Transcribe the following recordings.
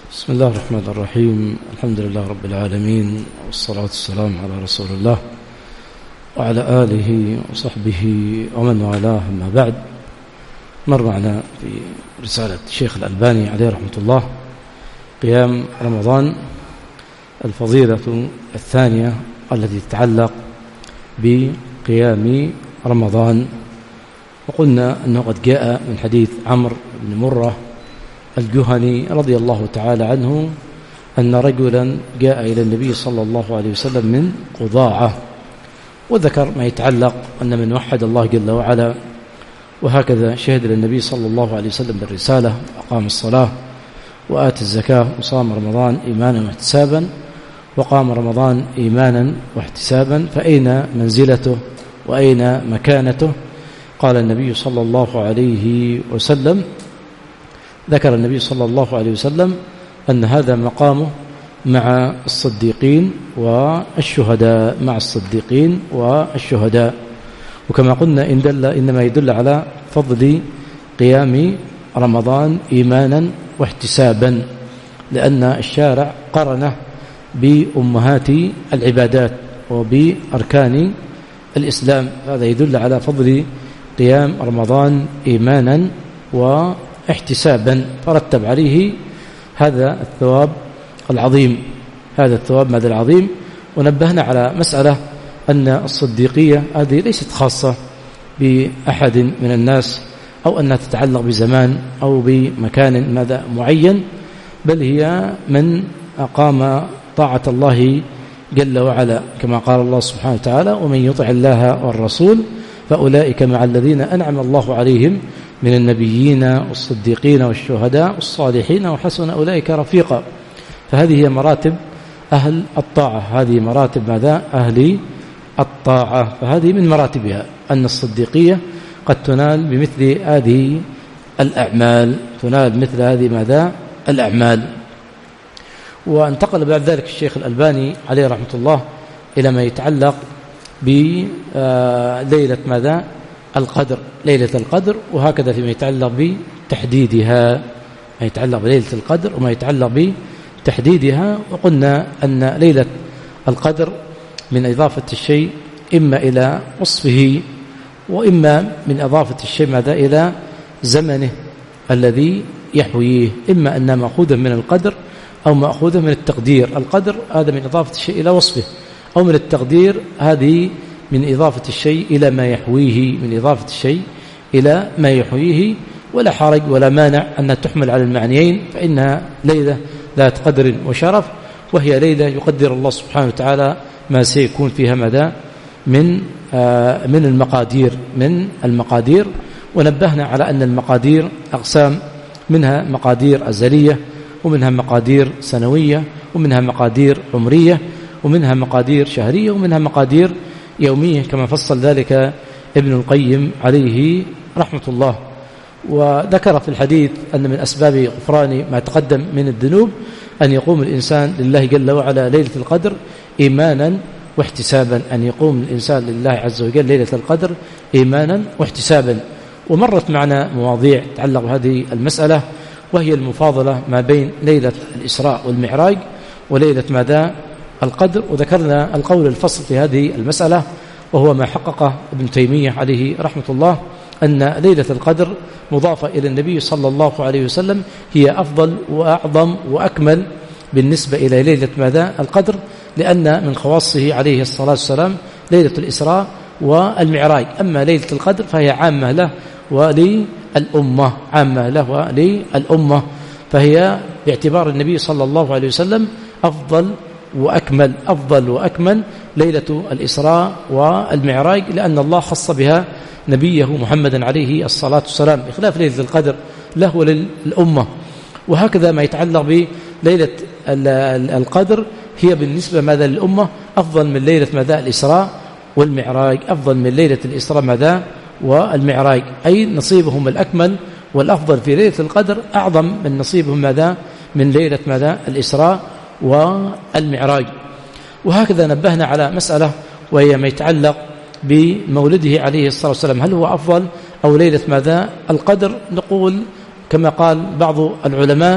بسم الله الرحمن الرحيم. الحمد لله رب العالمين، والصلاة والسلام على رسول الله وعلى آله وصحبه ومن والاه. أما بعد، مر معنا في رسالة الشيخ الألباني عليه رحمة الله قيام رمضان، الفضيلة الثانية التي تتعلق بقيام رمضان. وقلنا أنه قد جاء من حديث عمرو بن مرة الجهني رضي الله تعالى عنه أن رجلا جاء إلى النبي صلى الله عليه وسلم من قضاعة، وذكر ما يتعلق أن من وحد الله جل وعلا وهكذا شهد للنبي صلى الله عليه وسلم بالرسالة، أقام الصلاة وآتى الزكاة وصام رمضان إيمانا واحتسابا، وقام رمضان إيمانا واحتسابا، فأين منزلته وأين مكانته؟ قال النبي صلى الله عليه وسلم، ذكر النبي صلى الله عليه وسلم أن هذا مقامه مع الصديقين والشهداء، مع الصديقين والشهداء. وكما قلنا إنما يدل على فضل قيام رمضان إيمانا واحتسابا، لأن الشارع قرنه بأمهات العبادات وبأركان الإسلام. هذا يدل على فضل قيام رمضان إيمانا واحتسابا، فرتب عليه هذا الثواب العظيم، هذا الثواب ماذا العظيم. ونبهنا على مسألة أن الصديقية هذه ليست خاصة بأحد من الناس أو أنها تتعلق بزمان أو بمكان ماذا معين، بل هي من أقام طاعة الله جل وعلا، كما قال الله سبحانه وتعالى: ومن يطع الله والرسول فأولئك مع الذين أنعم الله عليهم من النبيين والصديقين والشهداء والصالحين وحسن أولئك رفيقا. فهذه هي مراتب أهل الطاعة، هذه مراتب ماذا؟ أهل الطاعة. فهذه من مراتبها أن الصديقية قد تنال بمثل هذه الأعمال، تنال مثل هذه ماذا؟ الأعمال. وانتقل بعد ذلك الشيخ الألباني عليه رحمة الله إلى ما يتعلق بليلة ماذا؟ القدر، ليلة القدر، وهكذا فيما يتعلق بتحديدها، ما يتعلق بليلة القدر وما يتعلق بتحديدها. وقلنا أن ليلة القدر من إضافة الشيء إما إلى وصفه، وإما من إضافة الشيء ماذا؟ إلى زمنه الذي يحويه، إما أنها مأخوذة من القدر أو مأخوذة من التقدير. القدر هذا من إضافة الشيء إلى وصفه، أو من التقدير هذه من إضافة الشيء إلى ما يحويه، من إضافة الشيء إلى ما يحويه. ولا حرج ولا مانع أن تحمل على المعنيين، فإنها ليلة ذات قدر وشرف، وهي ليلة يقدر الله سبحانه وتعالى ما سيكون فيها ماذا؟ من المقادير. ونبهنا على أن المقادير أقسام، منها مقادير أزلية، ومنها مقادير سنوية، ومنها مقادير عمرية، ومنها مقادير شهرية، ومنها مقادير يومية، كما فصل ذلك ابن القيم عليه رحمة الله. وذكر في الحديث أن من أسباب غفران ما تقدم من الذنوب أن يقوم الإنسان لله جل وعلا ليلة القدر إيمانا واحتسابا، أن يقوم الإنسان لله عز وجل ليلة القدر إيمانا واحتسابا. ومرت معنا مواضيع تتعلق بهذه المسألة، وهي المفاضلة ما بين ليلة الإسراء والمعراج وليلة ماذا؟ القدر. وذكرنا القول الفصل في هذه المسألة، وهو ما حققه ابن تيمية عليه رحمة الله، أن ليلة القدر مضافة إلى النبي صلى الله عليه وسلم هي أفضل وأعظم وأكمل بالنسبة إلى ليلة ماذا؟ القدر، لأن من خواصه عليه الصلاة والسلام ليلة الإسراء والمعراج. أما ليلة القدر فهي عامة له وللأمة، عامة له وللأمة، فهي باعتبار النبي صلى الله عليه وسلم أفضل وأكمل ليلة الإسراء والمعراج، لأن الله خص بها نبيه محمدا عليه الصلاة والسلام، بخلاف ليلة القدر له وللأمة. وهكذا ما يتعلق بليلة القدر هي بالنسبة ماذا؟ للأمة أفضل من ليلة ماذا؟ الإسراء والمعراج، أفضل من ليلة الإسراء ماذا؟ والمعراج، أي نصيبهم الأكمل والأفضل في ليلة القدر أعظم من نصيبهم ماذا؟ من ليلة ماذا؟ الإسراء والمعراج. وهكذا نبهنا على مسألة، وهي ما يتعلق بمولده عليه الصلاة والسلام، هل هو أفضل أو ليلة ماذا؟ القدر؟ نقول كما قال بعض العلماء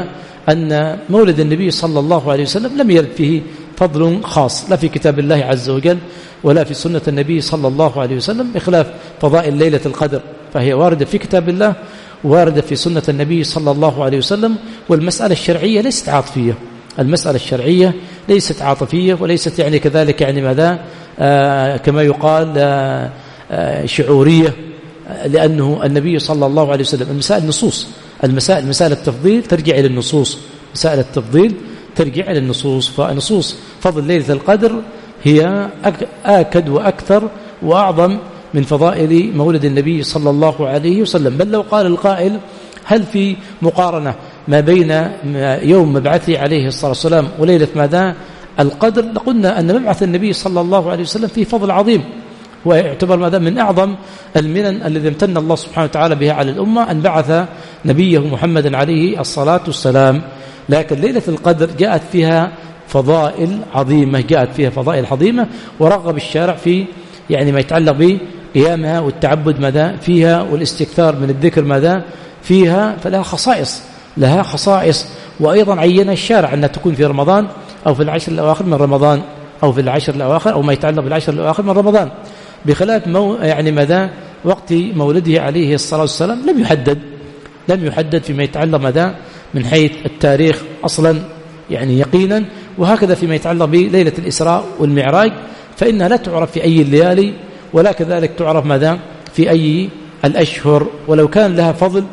أن مولد النبي صلى الله عليه وسلم لم يرد فيه فضل خاص لا في كتاب الله عز وجل ولا في سنة النبي صلى الله عليه وسلم، بخلاف فضائل ليلة القدر فهي واردة في كتاب الله واردة في سنة النبي صلى الله عليه وسلم. والمسألة الشرعية ليست عاطفية، المسألة الشرعية ليست عاطفية وليست يعني كذلك يعني ماذا كما يقال شعورية، لأنه النبي صلى الله عليه وسلم المسائل نصوص، مسائل التفضيل ترجع إلى النصوص، مسائل التفضيل ترجع إلى النصوص. فنصوص فضل ليلة القدر هي آكد وأكثر وأعظم من فضائل مولد النبي صلى الله عليه وسلم. بل لو قال القائل هل في مقارنة ما بين يوم مبعثه عليه الصلاة والسلام وليلة ماذا القدر، لقلنا أن مبعث النبي صلى الله عليه وسلم فيه فضل عظيم، ويعتبر ماذا من أعظم المنن الذي امتن الله سبحانه وتعالى بها على الأمة أن بعث نبيه محمد عليه الصلاة والسلام. لكن ليلة القدر جاءت فيها فضائل عظيمة، ورغب الشارع في يعني ما يتعلق بقيامها والتعبد ماذا فيها والاستكثار من الذكر ماذا فيها، فلها خصائص. وأيضا عينها الشارع أنها تكون في رمضان أو في العشر الأواخر من رمضان أو في العشر الأواخر أو ما يتعلق بالعشر الأواخر من رمضان، بخلاف يعني ماذا وقت مولده عليه الصلاة والسلام لم يحدد فيما يتعلق ماذا من حيث التاريخ أصلا يعني يقينا. وهكذا فيما يتعلق بليلة الإسراء والمعراج فإنها لا تعرف في أي الليالي ولا كذلك تعرف ماذا في أي الأشهر. ولو كان لها فضل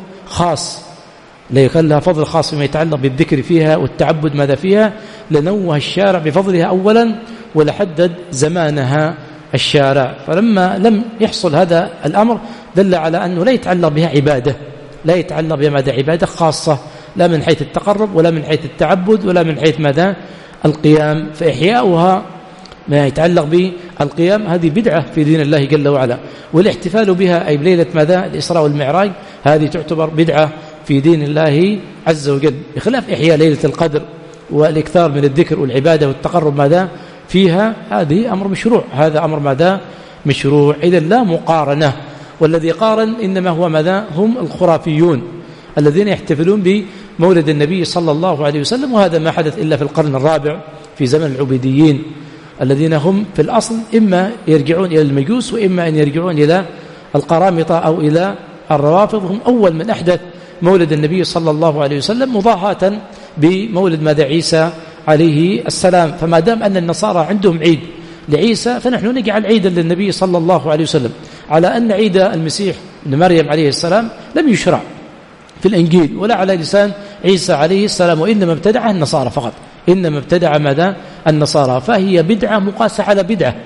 خاص فيما يتعلق بالذكر فيها والتعبد ماذا فيها لنوه الشارع بفضلها أولا ولحدد زمانها الشارع. فلما لم يحصل هذا الأمر دل على أنه لا يتعلق بها عبادة خاصة، لا من حيث التقرب ولا من حيث التعبد ولا من حيث ماذا القيام. فإحياؤها ما يتعلق بالقيام هذه بدعة في دين الله جل وعلا، والاحتفال بها أي بليلة ماذا الإسراء والمعراج هذه تعتبر بدعة في دين الله عز وجل، بخلاف إحياء ليلة القدر والإكثار من الذكر والعبادة والتقرب ماذا فيها هذه أمر مشروع، هذا أمر ماذا مشروع. إذن لا مقارنة، والذي قارن إنما هو ماذا هم الخرافيون الذين يحتفلون بمولد النبي صلى الله عليه وسلم، وهذا ما حدث إلا في القرن الرابع في زمن العبيديين الذين هم في الأصل إما يرجعون إلى المجوس وإما أن يرجعون إلى القرامطة أو إلى الروافض. هم أول من أحدث مولد النبي صلى الله عليه وسلم مضاهاة بمولد ماذا عيسى عليه السلام. فما دام أن النصارى عندهم عيد لعيسى فنحن نجعل عيدا للنبي صلى الله عليه وسلم، على أن عيد المسيح ابن مريم عليه السلام لم يشرع في الإنجيل ولا على لسان عيسى عليه السلام، وإنما ابتدعه النصارى فقط، إنما ابتدع ماذا النصارى. فهي بدعة مقاسة على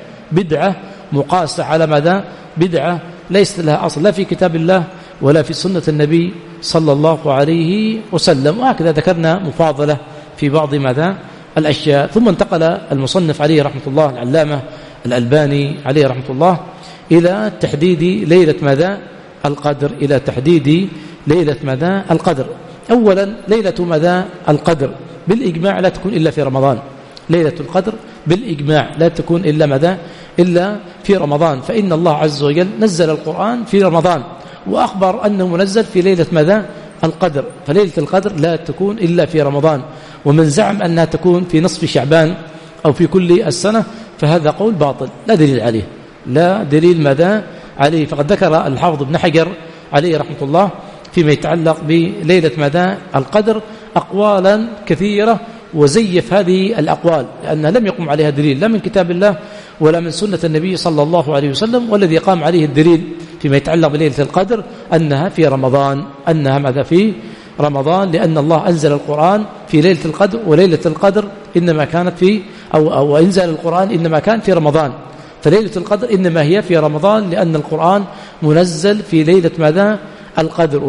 بدعة مقاسة على ماذا بدعة ليست لها أصل لا في كتاب الله ولا في سنة النبي صلى الله عليه وسلم. وهكذا ذكرنا مفاضلة في بعض ماذا الأشياء. ثم انتقل المصنف عليه رحمة الله العلامة الألباني عليه رحمة الله إلى تحديد ليلة ماذا القدر، إلى تحديد ليلة ماذا القدر. أولا ليلة ماذا القدر بالإجماع لا تكون إلا في رمضان، ليلة القدر بالإجماع لا تكون إلا ماذا إلا في رمضان، فإن الله عز وجل نزل القرآن في رمضان وأخبر أنه منزل في ليلة ماذا القدر، فليلة القدر لا تكون إلا في رمضان. ومن زعم أنها تكون في نصف شعبان أو في كل السنة فهذا قول باطل لا دليل عليه، لا دليل ماذا عليه. فقد ذكر الحافظ ابن حجر عليه رحمة الله فيما يتعلق بليلة ماذا القدر أقوالا كثيرة، وزيف هذه الأقوال لأنها لم يقم عليها دليل لا من كتاب الله ولا من سنة النبي صلى الله عليه وسلم. والذي قام عليه الدليل فيما يتعلق بليلة القدر أنها في رمضان، أنها ماذا في رمضان، لأن الله أنزل القرآن في ليلة القدر، وليلة القدر إنما كانت في أو أنزل القرآن إنما كان في رمضان، فليلة القدر إنما هي في رمضان لأن القرآن منزل في ليلة ماذا القدر،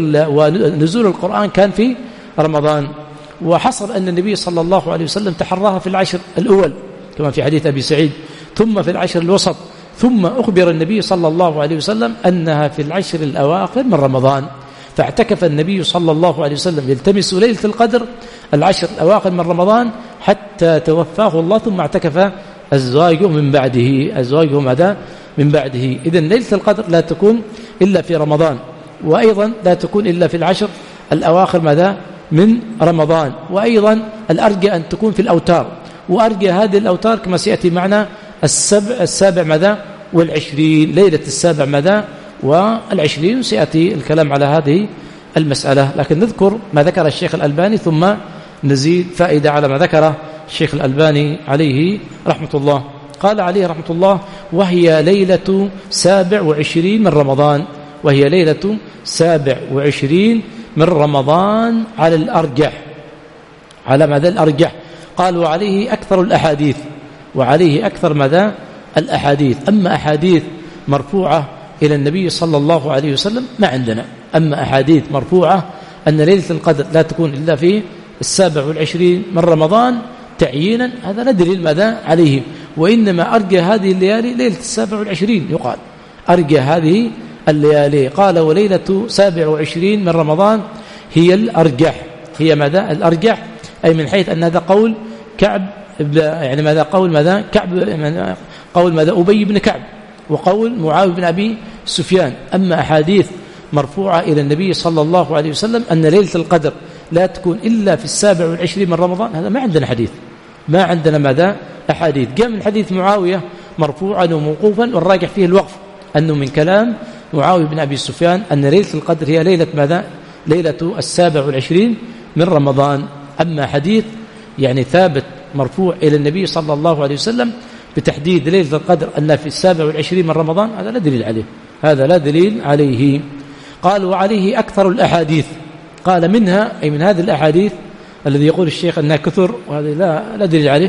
ونزول القرآن كان في رمضان. وحصل أن النبي صلى الله عليه وسلم تحراها في العشر الأول كما في حديث أبي سعيد، ثم في العشر الوسط، ثم أخبر النبي صلى الله عليه وسلم أنها في العشر الأواخر من رمضان، فاعتكف النبي صلى الله عليه وسلم يلتمس ليلة القدر العشر الأواخر من رمضان حتى توفاه الله، ثم اعتكف أزواجه من بعده. إذن ليلة القدر لا تكون إلا في رمضان، وأيضا لا تكون إلا في العشر الأواخر ماذا من رمضان. وأيضا الأرجى أن تكون في الأوتار، وأرجى هذه الأوتار كما سيأتي معنا السابع ماذا والعشرين، ليلة السابع ماذا والعشرين، سيأتي الكلام على هذه المسألة. لكن نذكر ما ذكر الشيخ الألباني ثم نزيد فائدة على ما ذكره الشيخ الألباني عليه رحمة الله. قال عليه رحمة الله: وهي ليلة 27 من رمضان، وهي ليلة 27 من رمضان على الأرجح، على ماذا الأرجح. قال: وعليه أكثر الأحاديث، وعليه أكثر ماذا الأحاديث. أما أحاديث مرفوعة إلى النبي صلى الله عليه وسلم ما عندنا. أما أحاديث مرفوعة أن ليلة القدر لا تكون إلا في 27 من رمضان تعيينا، هذا لا دليل ماذا عليه. وإنما أرجى هذه الليالي ليلة 27 يقال أرجى هذه الليالي. قال: وليلة 27 من رمضان هي الأرجح. هي ماذا الأرجح؟ أي من حيث أن هذا قول كعب، يعني ماذا قول ماذا كعب، قول ماذا أبي بن كعب، وقول معاوية بن أبي سفيان. أما أحاديث مرفوعة إلى النبي صلى الله عليه وسلم أن ليلة القدر لا تكون إلا في 27 من رمضان، هذا ما عندنا حديث، ما عندنا ماذا أحاديث. جاء من حديث معاوية مرفوعا وموقوفا، والراجح فيه الوقف، أنه من كلام معاوية بن أبي سفيان أن ليلة القدر هي ليلة ماذا ليلة 27 من رمضان. أما حديث يعني ثابت مرفوع إلى النبي صلى الله عليه وسلم بتحديد ليلة القدر أن في 27 من رمضان، هذا لا دليل عليه، هذا لا دليل عليه. قال: وعليه أكثر الأحاديث. قال: منها أي من هذه الأحاديث الذي يقول الشيخ أنها كثر، وهذا لا دليل عليه.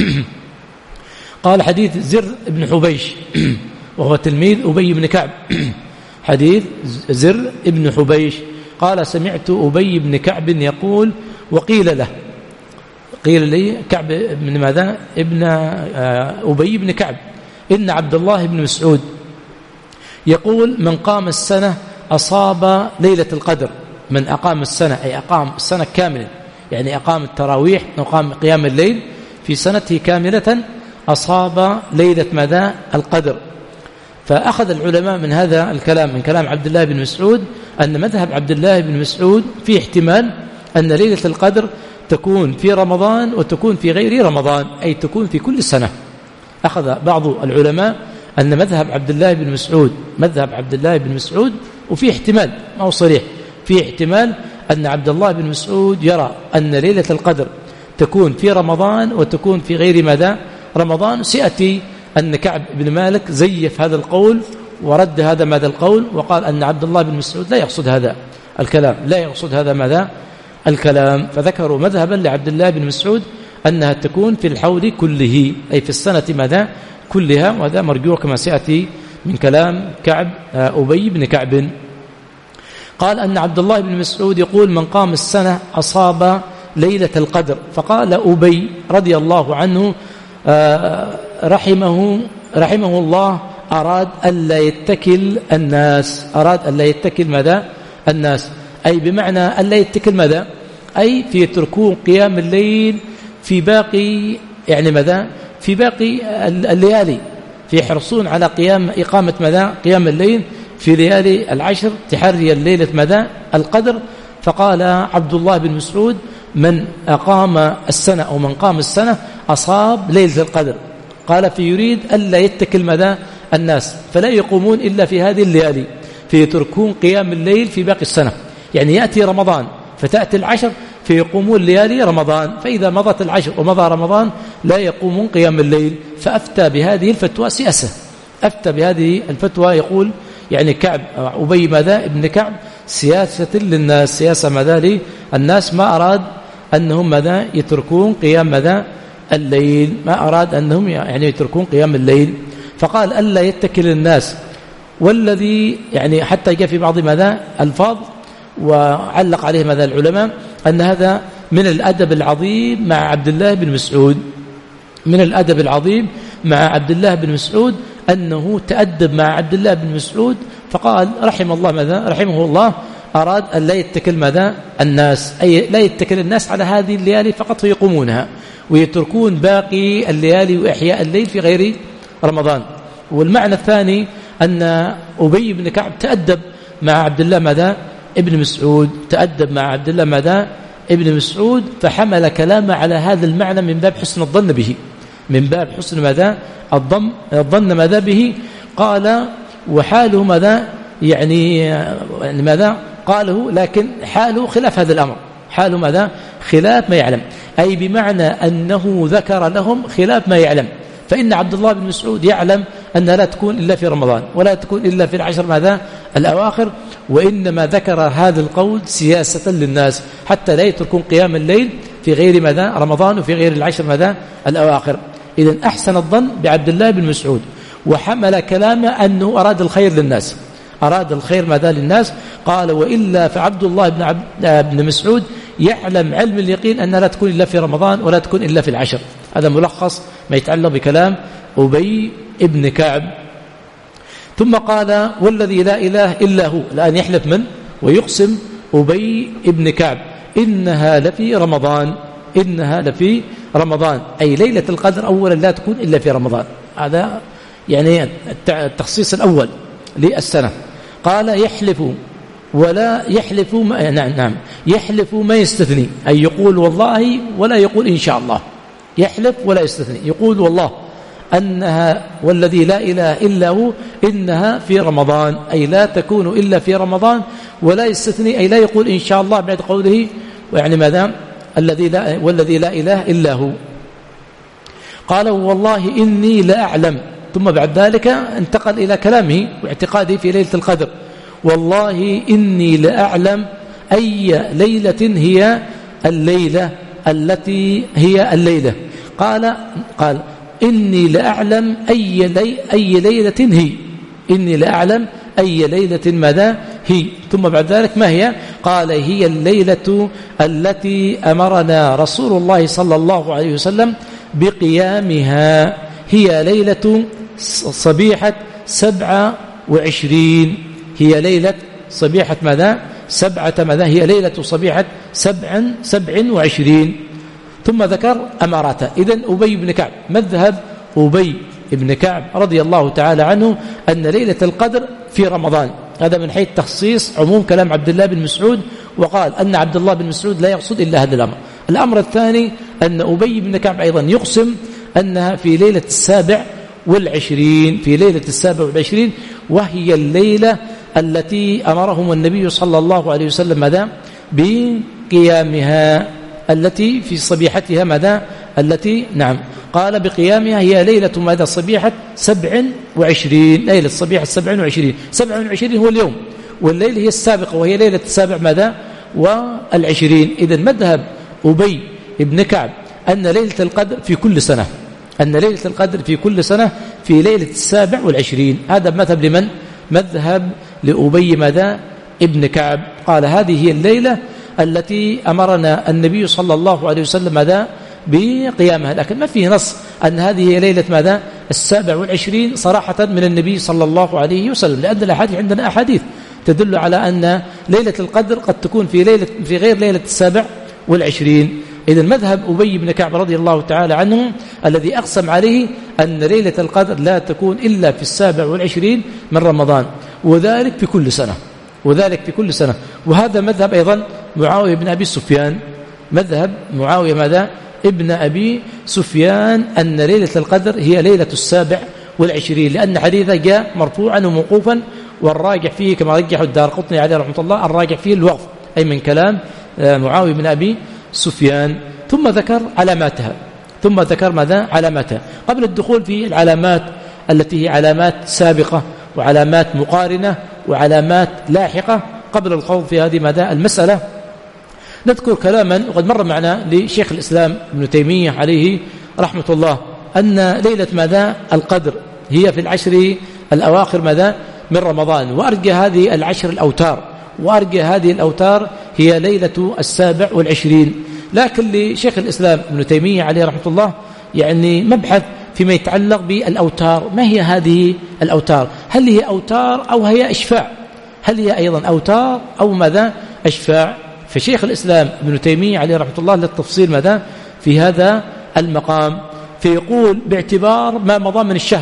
قال: حديث زر بن حبيش وهو تلميذ أبي بن كعب. حديث زر بن حبيش قال: سمعت أبي بن كعب يقول: وقيل له، قيل لي كعب بن ماذا ابن أبي بن كعب، إن عبد الله بن مسعود يقول: من قام السنة أصاب ليلة القدر. من أقام السنة أي أقام السنة كاملة، يعني أقام التراويح وقام قيام الليل في سنته كاملة، أصاب ليلة ماذا القدر. فأخذ العلماء من هذا الكلام، من كلام عبد الله بن مسعود، أن مذهب عبد الله بن مسعود في احتمال أن ليلة القدر تكون في رمضان وتكون في غير رمضان، أي تكون في كل سنة. أخذ بعض العلماء أن مذهب عبد الله بن مسعود مذهب عبد الله بن مسعود، وفي احتمال ما هو صريح، في احتمال أن عبد الله بن مسعود يرى أن ليلة القدر تكون في رمضان وتكون في غير ماذا رمضان. سيأتي أن كعب بن مالك زيف هذا القول ورد هذا ماذا القول، وقال أن عبد الله بن مسعود لا يقصد هذا الكلام، لا يقصد هذا ماذا الكلام. فذكروا مذهبا لعبد الله بن مسعود أنها تكون في الحول كله، أي في السنة ماذا كلها، وهذا مرجوع كما سيأتي من كلام كعب أبي بن كعب. قال أن عبد الله بن مسعود يقول: من قام السنة أصاب ليلة القدر. فقال أبي رضي الله عنه رحمه الله: أراد ألا يتكل الناس، أراد ألا يتكل ماذا الناس، أي بمعنى ألا يتكل ماذا، أي في يتركون قيام الليل في باقي يعني ماذا في باقي الليالي، في يحرصون على إقامة ماذا قيام الليل في ليالي العشر تحري الليلة ماذا القدر. فقال عبد الله بن مسعود: من أقام السنة أو من قام السنة أصاب ليلة القدر. قال: فيريد ألا يتكل ماذا الناس، فلا يقومون إلا في هذه الليالي، فيتركون قيام الليل في باقي السنة. يعني يأتي رمضان فتأتي العشر فيقومون ليالي رمضان، فإذا مضت العشر ومضى رمضان لا يقومون قيام الليل. فأفتى بهذه الفتوى سياسة، أفتى بهذه الفتوى يقول يعني كعب أبي ماذا ابن كعب سياسة للناس، سياسة ماذا للناس، ما أراد أنهم ماذا يتركون قيام ماذا الليل، ما أراد أنهم يعني يتركون قيام الليل. فقال: ألا يتكل الناس. والذي يعني حتى جاء في بعض ماذا الفاظ وعلق عليه ماذا العلماء أن هذا من الأدب العظيم مع عبد الله بن مسعود، من الأدب العظيم مع عبد الله بن مسعود أنه تأدب مع عبد الله بن مسعود. فقال رحمه الله أراد أن لا يتكل ماذا الناس، أي لا يتكل الناس على هذه الليالي فقط فيقومونها ويتركون باقي الليالي وإحياء الليل في غير رمضان. والمعنى الثاني أن أبي بن كعب تأدب مع عبد الله ماذا ابن مسعود، تأدب مع عبد الله ماذا ابن مسعود فحمل كلامه على هذا المعنى من باب حسن الظن به، من باب حسن ماذا الظن ماذا به. قال وحاله ماذا يعني ماذا قاله، لكن حاله خلاف هذا الأمر، حاله ماذا خلاف ما يعلم، أي بمعنى أنه ذكر لهم خلاف ما يعلم. فإن عبد الله بن مسعود يعلم أن لا تكون إلا في رمضان ولا تكون إلا في العشر ماذا الأواخر، وإنما ذكر هذا القول سياسة للناس حتى لا يتركون قيام الليل في غير ماذا رمضان وفي غير العشر ماذا الأواخر. إذن أحسن الظن بعبد الله بن مسعود، وحمل كلامه أنه أراد الخير للناس، أراد الخير ماذا للناس. قال وإلا فعبد الله بن مسعود يعلم علم اليقين أن لا تكون إلا في رمضان ولا تكون إلا في العشر. هذا ملخص ما يتعلق بكلام أبي ابن كعب. ثم قال والذي لا إله إلا هو، الآن يحلف من ويقسم أبي ابن كعب إنها لفي رمضان، إنها لفي رمضان، أي ليلة القدر أولا لا تكون إلا في رمضان. هذا يعني التخصيص الأول للسنة. قال يحلف ولا يحلف نعم يحلف ما يستثني، أي يقول والله ولا يقول إن شاء الله، يحلف ولا يستثني، يقول والله أنها والذي لا إله إلا هو إنها في رمضان، أي لا تكون إلا في رمضان، ولا يستثني أي لا يقول إن شاء الله بعد قوله يعني ماذا والذي لا إله إلا هو. قال والله إني لا أعلم، ثم بعد ذلك انتقل إلى كلامه واعتقاده في ليلة القدر. والله إني لا أعلم أي ليلة هي الليلة التي هي الليلة. قال إني لا أعلم أي ليلة هي، إني لا أعلم أي ليلة ماذا هي. ثم بعد ذلك ما هي؟ قال هي الليلة التي أمرنا رسول الله صلى الله عليه وسلم بقيامها، هي ليلة صبيحة 27، هي ليلة صبيحة ماذا ماذا هي ليلة صبيحة 27. ثم ذكر أماراته. إذن أبي بن كعب، مذهب أبي بن كعب رضي الله تعالى عنه أن ليلة القدر في رمضان، هذا من حيث تخصيص عموم كلام عبد الله بن مسعود، وقال أن عبد الله بن مسعود لا يقصد إلا هذا الأمر. الأمر الثاني أن أبي بن كعب أيضا يقسم أنها في ليلة 27، في ليلة 27، وهي الليلة التي أمرهم النبي صلى الله عليه وسلم ماذا بقيامها، التي في صبيحتها ماذا التي نعم قال بقيامها، هي ليلة ماذا صبيحة 27، ليلة صبيحة 27 هو اليوم، والليلة هي السابقة وهي ليلة السابع ماذا والعشرين. إذن مذهب أبي بن كعب أن ليلة القدر في كل سنة، أن ليلة القدر في كل سنة في ليلة 27. هذا مذهب لمن؟ مذهب لأبي ماذا ابن كعب. قال هذه هي الليلة التي أمرنا النبي صلى الله عليه وسلم ماذا بقيامها، لكن ما فيه نص أن هذه هي ليلة ماذا 27 صراحة من النبي صلى الله عليه وسلم، لأن الأحاديث عندنا أحاديث تدل على أن ليلة القدر قد تكون في غير ليلة 27. إذن مذهب أبي بن كعب رضي الله تعالى عنه الذي أقسم عليه أن ليلة القدر لا تكون إلا في 27 من رمضان، وذلك في كل سنة، وذلك في كل سنة. وهذا مذهب أيضا معاوية بن أبي سفيان، مذهب معاوية ماذا ابن أبي سفيان أن ليلة القدر هي ليلة 27، لأن حديثه جاء مرفوعا وموقوفا، والراجح فيه كما رجح الدارقطني عليه رحمة الله الراجح فيه الوقف، أي من كلام معاوية بن أبي سفيان. ثم ذكر علاماتها، ثم ذكر ماذا علاماتها قبل الدخول في العلامات التي هي علامات سابقة وعلامات مقارنة وعلامات لاحقة. قبل الخوض في هذه ماذا المسألة نذكر كلاما وقد مر معنا لشيخ الإسلام ابن تيمية عليه رحمة الله، أن ليلة ماذا القدر هي في العشر الأواخر ماذا من رمضان، وأرجى هذه العشر الأوتار، وأرجى هذه الأوتار هي ليلة 27. لكن لشيخ الإسلام ابن تيمية عليه رحمة الله يعني مبحث فيما يتعلق بالأوتار، ما هي هذه الأوتار؟ هل هي أوتار أو هي إشفاع؟ هل هي أيضا أوتار أو ماذا إشفاع؟ فشيخ الإسلام ابن تيمية عليه رحمة الله للتفصيل ماذا في هذا المقام، فيقول باعتبار ما مضى من الشهر،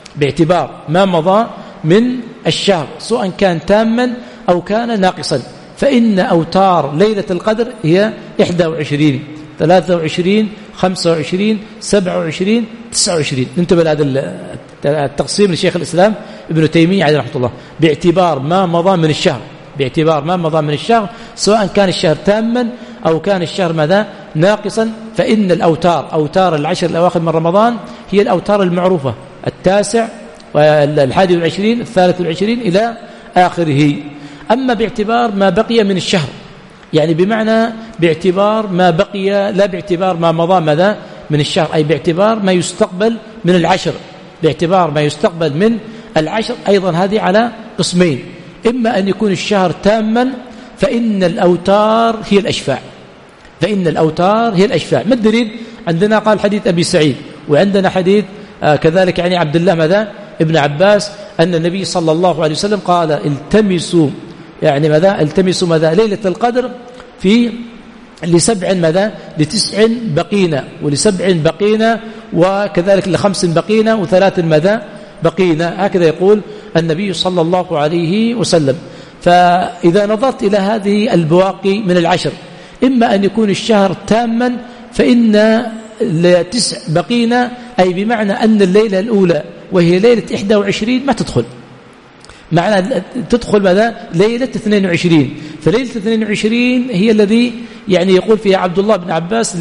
باعتبار ما مضى من الشهر سواء كان تاما أو كان ناقصا، فإن أوتار ليلة القدر هي 21 23 25 27 29. انتبه لهذا التقسيم لشيخ الإسلام ابن تيمية عليه رحمة الله، باعتبار ما مضى من الشهر، باعتبار ما مضى من الشهر، سواء كان الشهر تاما أو كان الشهر ماذا ناقصا. فإن الأوتار، أوتار العشر الأواخر من رمضان، هي الأوتار المعروفة، 9 والحادي 23 إلى آخره. أما باعتبار ما بقي من الشهر، يعني بمعنى باعتبار ما بقي، لا باعتبار ما مضى ماذا من الشهر، أي باعتبار ما يستقبل من العشر، باعتبار ما يستقبل من العشر. أيضا هذه على قسمين، إما أن يكون الشهر تاما فإن الأوتار هي الأشفاع، فإن الأوتار هي الأشفاع. ما الدليل؟ عندنا قال حديث أبي سعيد، وعندنا حديث كذلك يعني عبد الله ماذا ابن عباس، أن النبي صلى الله عليه وسلم قال التمسوا يعني ماذا، التمسوا ماذا ليلة القدر في لسبع ماذا لتسع بقينا، ولسبع بقينا، وكذلك لخمس بقينا، وثلاث ماذا بقينا. هكذا يقول النبي صلى الله عليه وسلم. فإذا نظرت إلى هذه البواقي من العشر، إما أن يكون الشهر تاما فإن لتسع بقينا، أي بمعنى أن الليلة الأولى وهي ليلة 21 ما تدخل، معنى تدخل ماذا ليلة 22. فليلة 22 هي الذي يعني يقول فيها عبد الله بن عباس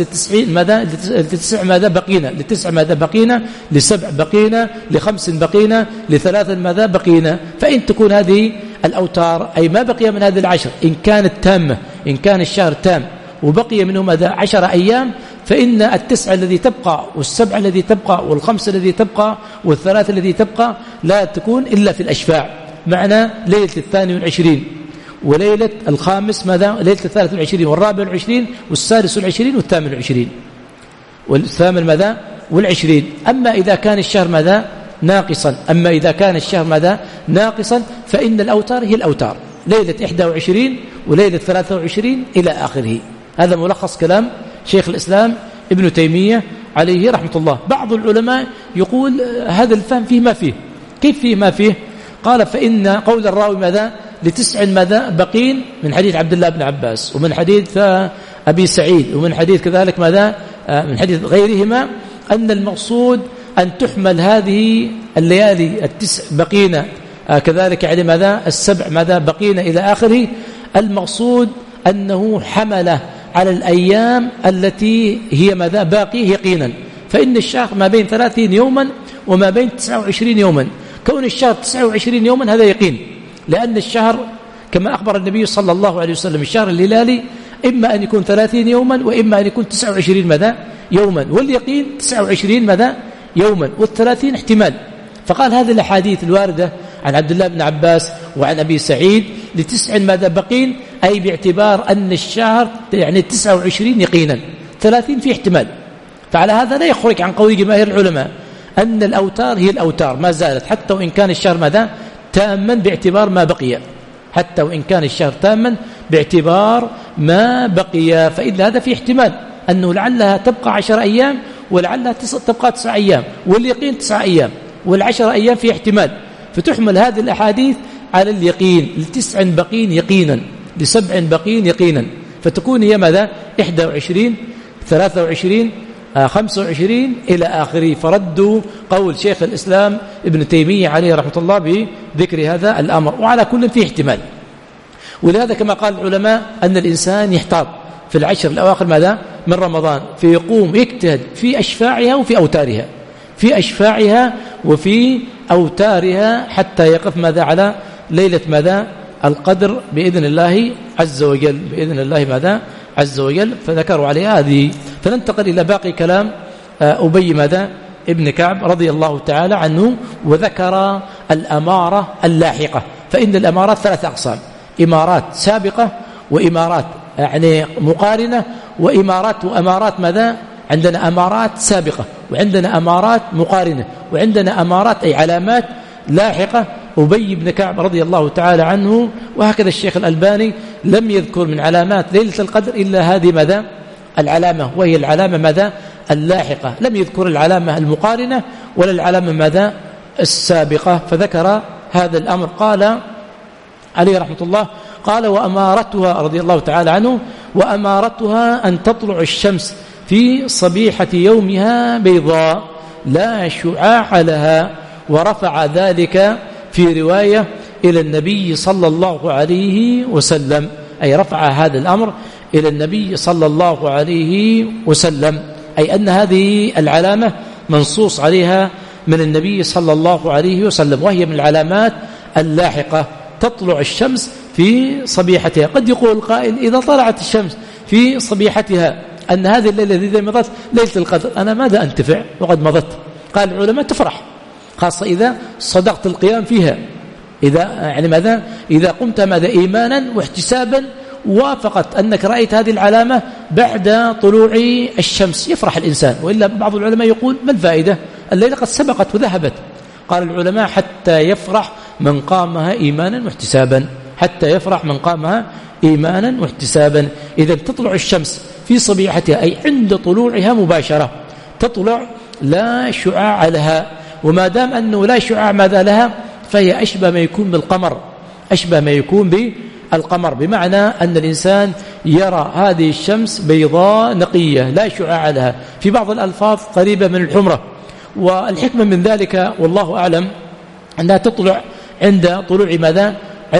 لتسع ماذا بقينا، لتسع ماذا بقينا، لسبع بقينا، لخمس بقينا، لثلاث ماذا بقينا. فإن تكون هذه الأوتار أي ما بقي من هذه العشر، إن كانت تامة، إن كان الشهر تام وبقي منه ماذا 10 أيام، فإن التسعة الذي تبقى والسبعة الذي تبقى والخمسة الذي تبقى والثلاثة الذي تبقى لا تكون إلا في الأشفاع. معنى ليلة 22 وليلة الخامس ماذا ليلة 23 والرابع 20 والسادس 20 والثامن 20 والثامن ماذا والعشرين. أما إذا كان الشهر ماذا ناقصا، أما إذا كان الشهر ماذا ناقصا، فإن الأوتار هي الأوتار، ليلة 21 وليلة 23 إلى آخره. هذا ملخص كلام شيخ الإسلام ابن تيمية عليه رحمة الله. بعض العلماء يقول هذا الفهم فيه ما فيه. كيف فيه ما فيه؟ قال فإن قول الراوي ماذا لتسع ماذا بقين، من حديث عبد الله بن عباس ومن حديث أبي سعيد ومن حديث كذلك ماذا من حديث غيرهما، أن المقصود أن تحمل هذه الليالي التسع بقين كذلك يعني ماذا السبع ماذا بقين إلى آخره. المقصود أنه حمل على الأيام التي هي ماذا باقي يقينا، فإن الشهر ما بين 30 يوما وما بين 29 يوما. كون الشهر 29 يوما هذا يقين، لأن الشهر كما أخبر النبي صلى الله عليه وسلم الشهر الهلالي إما أن يكون 30 يوما وإما أن يكون 29 ماذا يوما، واليقين 29 ماذا يوما، وال30 احتمال. فقال هذه الأحاديث الواردة عن عبد الله بن عباس وعن أبي سعيد لتسع ماذا بقين، أي باعتبار أن الشهر يعني 29 يقينا، 30 في احتمال. فعلى هذا لا يخرج عن قول جماهير العلماء أن الأوتار هي الأوتار ما زالت، حتى وإن كان الشهر ماذا تاما باعتبار ما بقي، حتى وإن كان الشهر تاما باعتبار ما بقي. فإذا هذا في احتمال أنه لعلها تبقى 10 أيام ولعلها تبقى 9 أيام، واليقين 9 أيام، وال10 أيام في احتمال. فتحمل هذه الأحاديث على اليقين، لتسع بقين يقينا، لسبع بقين يقينا، فتكون هي ماذا 21 23 25 إلى آخره. فردوا قول شيخ الإسلام ابن تيمية عليه رحمة الله بذكر هذا الأمر، وعلى كل فيه احتمال. ولهذا كما قال العلماء أن الإنسان يحتاط في العشر الأواخر ماذا من رمضان، فيقوم يجتهد في أشفاعها وفي أوتارها، في أشفاعها وفي أوتارها، حتى يقف ماذا على ليلة ماذا القدر بإذن الله عز وجل، بإذن الله ماذا عز وجل. فذكروا عليها هذه. فننتقل إلى باقي كلام أبي ماذا ابن كعب رضي الله تعالى عنه، وذكر الأمارة اللاحقة. فإن الأمارات 3 أقسام: إمارات سابقة، وإمارات يعني مقارنة، وإمارات وأمارات ماذا عندنا أمارات سابقة، وعندنا أمارات مقارنة، وعندنا أمارات أي علامات لاحقة. أبي بن كعب رضي الله تعالى عنه، وهكذا الشيخ الألباني لم يذكر من علامات ليلة القدر إلا هذه ماذا العلامة، وهي العلامة ماذا اللاحقة، لم يذكر العلامة المقارنة ولا العلامة ماذا السابقة. فذكر هذا الأمر. قال عليه رحمة الله: قال وأمارتها رضي الله تعالى عنه وأمارتها أن تطلع الشمس في صبيحة يومها بيضاء لا شعاع لها. ورفع ذلك في رواية إلى النبي صلى الله عليه وسلم، أي رفع هذا الأمر إلى النبي صلى الله عليه وسلم، أي أن هذه العلامة منصوص عليها من النبي صلى الله عليه وسلم، وهي من العلامات اللاحقة. تطلع الشمس في صبيحتها. قد يقول القائل إذا طلعت الشمس في صبيحتها أن هذه الليلة التي مضت ليلة القدر، أنا ماذا أنتفع وقد مضت؟ قال العلماء تفرح، خاصة إذا صدقت القيام فيها، إذا قمت ماذا إيمانا واحتسابا وافقت أنك رأيت هذه العلامة بعد طلوع الشمس، يفرح الإنسان. وإلا بعض العلماء يقول ما الفائدة؟ الليلة قد سبقت وذهبت. قال العلماء حتى يفرح من قامها إيمانا واحتسابا، حتى يفرح من قامها إيمانا واحتسابا. إذا تطلع الشمس في صبيحتها أي عند طلوعها مباشرة، تطلع لا شعاع لها. وما دام أنه لا شعاع ماذا لها فهي أشبه ما يكون بالقمر، أشبه ما يكون بالقمر، بمعنى أن الإنسان يرى هذه الشمس بيضاء نقية لا شعاع لها، في بعض الألفاظ قريبة من الحمرة. والحكمة من ذلك والله أعلم أنها تطلع عند طلوع ماذا؟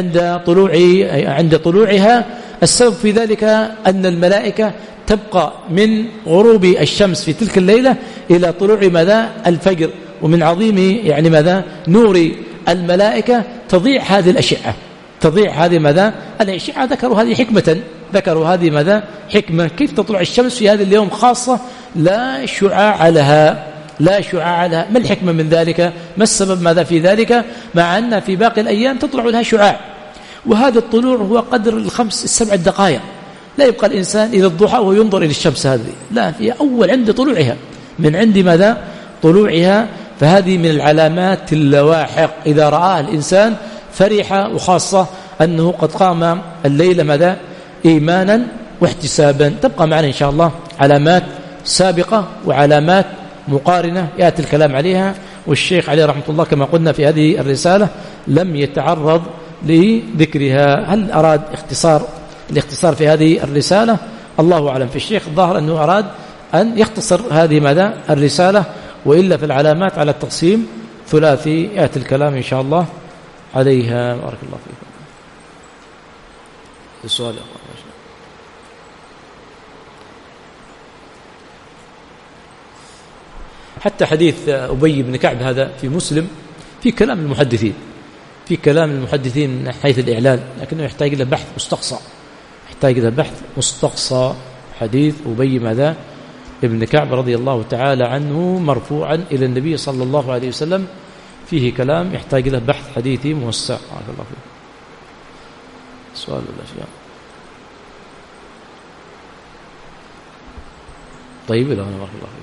عند طلوعها. السبب في ذلك أن الملائكة تبقى من غروب الشمس في تلك الليلة إلى طلوع ماذا؟ الفجر. ومن عظيم نور الملائكة تضيع هذه الأشعة، تضيع هذه ماذا؟ الأشعة. ذكروا هذه حكمة كيف تطلع الشمس في هذا اليوم خاصة لا شعاع لها، لا شعاع لها. ما الحكمة من ذلك؟ ما السبب ماذا في ذلك؟ مع أن في باقي الأيام تطلع لها شعاع، وهذا الطلوع هو قدر 5-7 دقائق. لا يبقى الإنسان إلى الضحى وهو ينظر إلى الشمس هذه، لا، في أول عند طلوعها، من عند ماذا؟ طلوعها. فهذه من العلامات اللواحق، إذا رآها الإنسان فرح، وخاصة أنه قد قام الليلة ماذا؟ إيمانا واحتسابا. تبقى معنا إن شاء الله علامات سابقة وعلامات مقارنة يأتي الكلام عليها، والشيخ عليه رحمة الله كما قلنا في هذه الرسالة لم يتعرض لذكرها. هل أراد الاختصار في هذه الرسالة؟ الله أعلم. في الشيخ الظاهر أنه أراد أن يختصر هذه ماذا؟ الرسالة، وإلا في العلامات على التقسيم ثلاثي يأتي الكلام إن شاء الله عليها. بارك الله فيكم. السؤال يا أخوان. حتى حديث أبي بن كعب هذا في مسلم في كلام المحدثين من حيث الإعلان، لكنه يحتاج إلى بحث مستقصى. حديث أبي ماذا؟ ابن كعب رضي الله تعالى عنه مرفوعا إلى النبي صلى الله عليه وسلم فيه كلام يحتاج إلى بحث حديثي موسع. بارك الله فيك. سؤال الأشياء. طيب، لا، بارك الله فيك.